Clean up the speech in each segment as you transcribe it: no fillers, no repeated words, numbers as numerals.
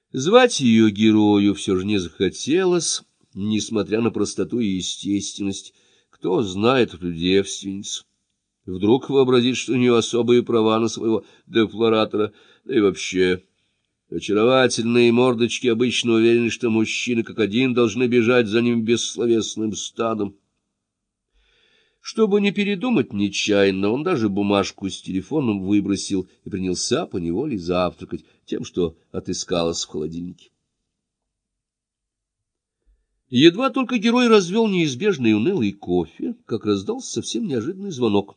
Звать ее герою все же не захотелось, несмотря на простоту и естественность. Кто знает эту девственницу? Вдруг вообразит, что у нее особые права на своего дефлоратора, да и вообще. Очаровательные мордочки обычно уверены, что мужчины как один должны бежать за ним бессловесным стадом. Чтобы не передумать нечаянно, он даже бумажку с телефоном выбросил и принялся поневоле завтракать тем, что отыскалось в холодильнике. Едва только герой развел неизбежный унылый кофе, как раздался совсем неожиданный звонок.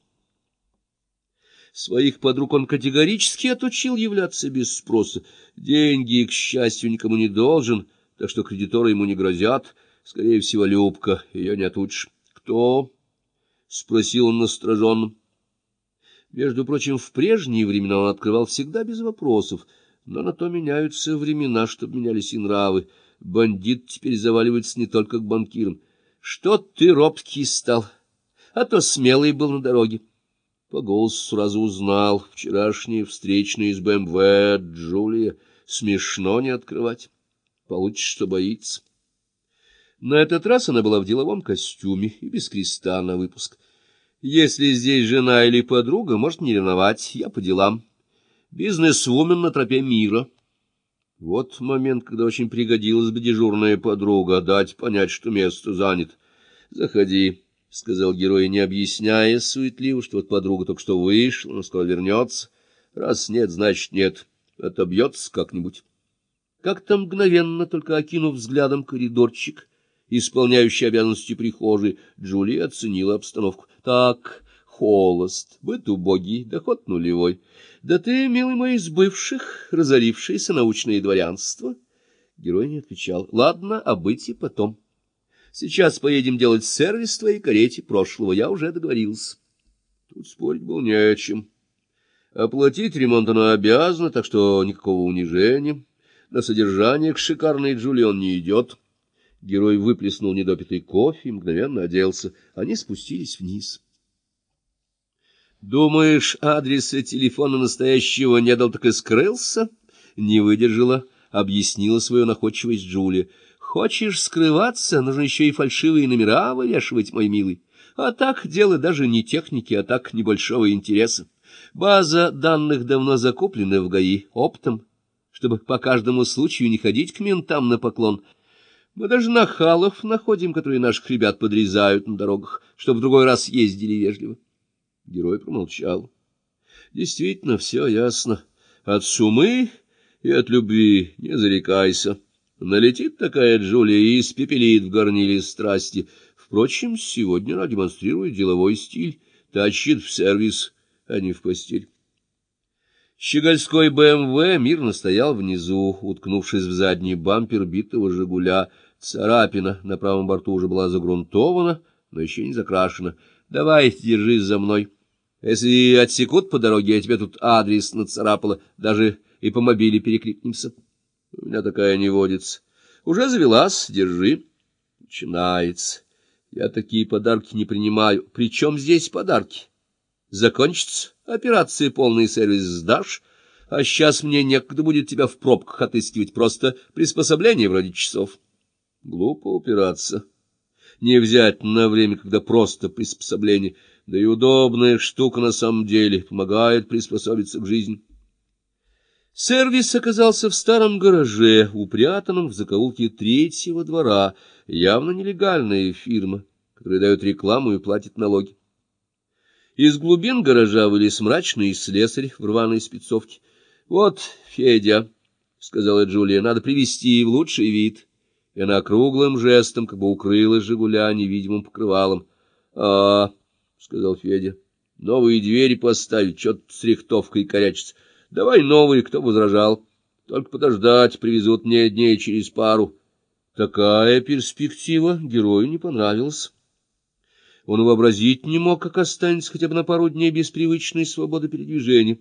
Своих подруг он категорически отучил являться без спроса. Деньги, к счастью, никому не должен, так что кредиторы ему не грозят. Скорее всего, Любка, ее не отучишь. — Кто? — спросил он настороженно. Между прочим, в прежние времена он открывал всегда без вопросов, но на то меняются времена, чтобы менялись и нравы. Бандит теперь заваливается не только к банкирам. — Что ты робкий стал? А то смелый был на дороге. По голосу сразу узнал: вчерашняя встречная из БМВ Джулия. Смешно не открывать. Получишь, что боится. На этот раз она была в деловом костюме и без креста на выпуск. Если здесь жена или подруга, может не ревновать, я по делам. Бизнесвумен на тропе мира. Вот момент, когда очень пригодилась бы дежурная подруга, дать понять, что место занято. Заходи. — сказал герой, не объясняя суетливо, что вот подруга только что вышла, но скоро вернется. Раз нет, значит нет. Отобьется как-нибудь. Как-то мгновенно, только окинув взглядом коридорчик, исполняющий обязанности прихожей, Джулия оценила обстановку. — Так, холост, быт убогий, доход нулевой. Да ты, милый мой, из бывших, разорившийся научное дворянство. Герой не отвечал. — Ладно, о быте потом. Сейчас поедем делать сервис твоей карете прошлого, я уже договорился. Тут спорить было не о чем. Оплатить ремонт она обязана, так что никакого унижения. На содержание к шикарной Джулии он не идет. Герой выплеснул недопитый кофе и мгновенно оделся. Они спустились вниз. — Думаешь, адреса телефона настоящего не дал, так и скрылся? Не выдержала, объяснила свою находчивость Джулия. Хочешь скрываться, нужно еще и фальшивые номера вывешивать, мой милый. А так дело даже не техники, а так небольшого интереса. База данных давно закуплена в ГАИ оптом, чтобы по каждому случаю не ходить к ментам на поклон. Мы даже нахалов находим, которые наших ребят подрезают на дорогах, чтобы в другой раз ездили вежливо. Герой промолчал. Действительно, все ясно. От сумы и от любви не зарекайся. Налетит такая Джулия и испепелит в горниле страсти. Впрочем, сегодня она демонстрирует деловой стиль, тащит в сервис, а не в постель. Щегольской БМВ мирно стоял внизу, уткнувшись в задний бампер битого «Жигуля». Царапина на правом борту уже была загрунтована, но еще не закрашена. — Давай, держись за мной. Если отсекут по дороге, я тебе тут адрес нацарапала, даже и по мобиле перекликнемся. У меня такая не водится. Уже завелась, держи. Начинается. Я такие подарки не принимаю. Причем здесь подарки? Закончится операция, полный сервис сдашь, а сейчас мне некогда будет тебя в пробках отыскивать, просто приспособление вроде часов. Глупо упираться. Не взять на время, когда просто приспособление, да и удобная штука на самом деле, помогает приспособиться к жизни. Сервис оказался в старом гараже, упрятанном в закоулке третьего двора, явно нелегальная фирма, которая дает рекламу и платит налоги. Из глубин гаража вылез мрачный слесарь в рваной спецовке. — Вот, Федя, — сказала Джулия, — надо привести в лучший вид. И она круглым жестом как бы укрыла «Жигуля» невидимым покрывалом. — сказал Федя, — новые двери поставить, что-то с рихтовкой корячится. Давай новые, кто возражал. Только подождать, привезут мне дней через пару. Такая перспектива герою не понравилась. Он вообразить не мог, как останется хотя бы на пару дней без привычной свободы передвижения.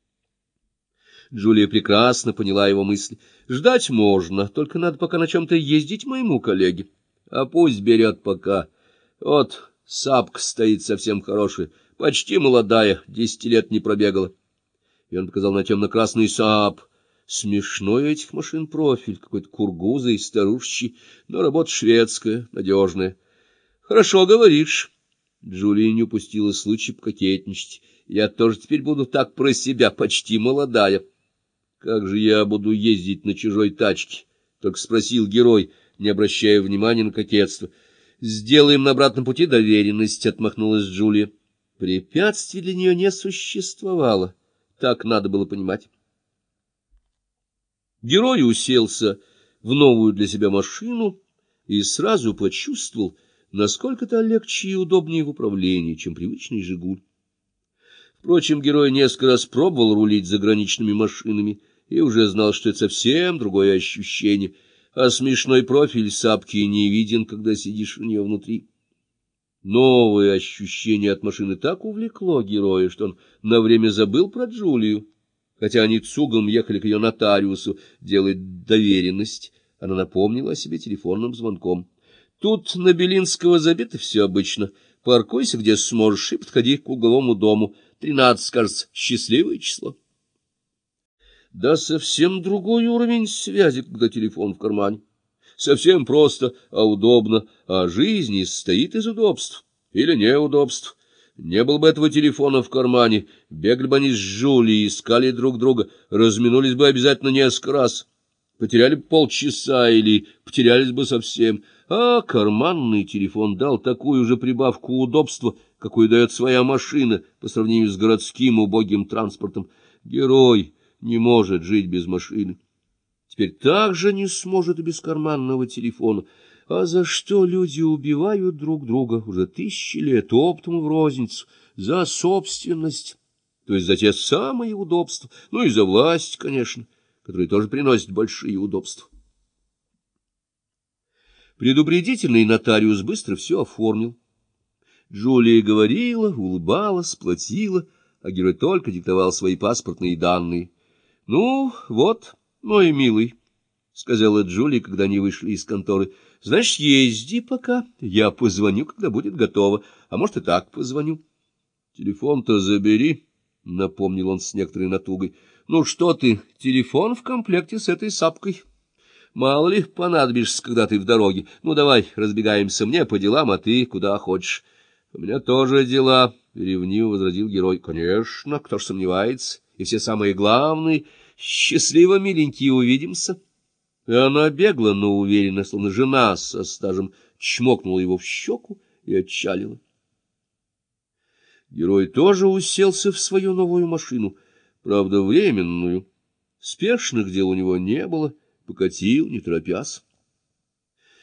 Джулия прекрасно поняла его мысли. Ждать можно, только надо пока на чем-то ездить моему коллеге. А пусть берет пока. Вот сапка стоит совсем хорошая, почти молодая, 10 лет не пробегала. И он показал на темно-красный Saab Смешной у этих машин профиль, какой-то кургузый, старушечий, но работа шведская, надежная. — Хорошо говоришь. Джулия не упустила случай пококетничать. Я тоже теперь буду так про себя, почти молодая. — Как же я буду ездить на чужой тачке? — только спросил герой, не обращая внимания на кокетство. — Сделаем на обратном пути доверенность, — отмахнулась Джулия. Препятствий для нее не существовало. Так надо было понимать. Герой уселся в новую для себя машину и сразу почувствовал, насколько это легче и удобнее в управлении, чем привычный «Жигуль». Впрочем, герой несколько раз пробовал рулить заграничными машинами и уже знал, что это совсем другое ощущение, а смешной профиль Сапки не виден, когда сидишь у нее внутри. Новое ощущение от машины так увлекло героя, что он на время забыл про Джулию. Хотя они цугом ехали к ее нотариусу делать доверенность, она напомнила о себе телефонным звонком. Тут на Белинского забито все обычно. Паркуйся, где сможешь, и подходи к угловому дому. 13, кажется, счастливое число. Да совсем другой уровень связи, когда телефон в кармане. Совсем просто, а удобно, а жизнь и состоит из удобств или неудобств. Не было бы этого телефона в кармане, бегали бы они с Джулией, искали друг друга, разминулись бы обязательно несколько раз, потеряли бы полчаса или потерялись бы совсем. А карманный телефон дал такую же прибавку удобства, какую дает своя машина по сравнению с городским убогим транспортом. Герой не может жить без машины. Теперь также не сможет и без карманного телефона. А за что люди убивают друг друга уже 1000 лет оптом в розницу? За собственность, то есть за те самые удобства, ну и за власть, конечно, которые тоже приносят большие удобства. Предупредительный нотариус быстро все оформил. Джулия говорила, улыбалась, платила, а герой только диктовал свои паспортные данные. — Ну, вот, мой милый, — сказала Джулия, когда они вышли из конторы, — значит, езди пока, я позвоню, когда будет готово, а может, и так позвоню. — Телефон-то забери, — напомнил он с некоторой натугой. — Ну, что ты, телефон в комплекте с этой сапкой. Мало ли понадобишься, когда ты в дороге. Ну, давай, разбегаемся, мне по делам, а ты куда хочешь. — У меня тоже дела, — ревниво возразил герой. — Конечно, кто ж сомневается, и все самые главные. Счастливо, миленькие, увидимся. И она бегла, но уверенно, словно жена со стажем, чмокнула его в щеку и отчалила. Герой тоже уселся в свою новую машину, правда, временную. Спешных дел у него не было, покатил, не торопясь.